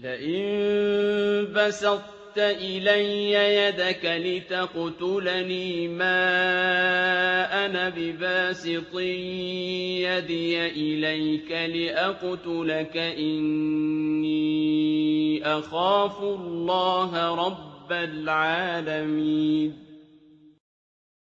لئن بسطت إلي يدك لتقتلني ما أنا بباسط يدي إليك لأقتلك إني أخاف الله رب العالمين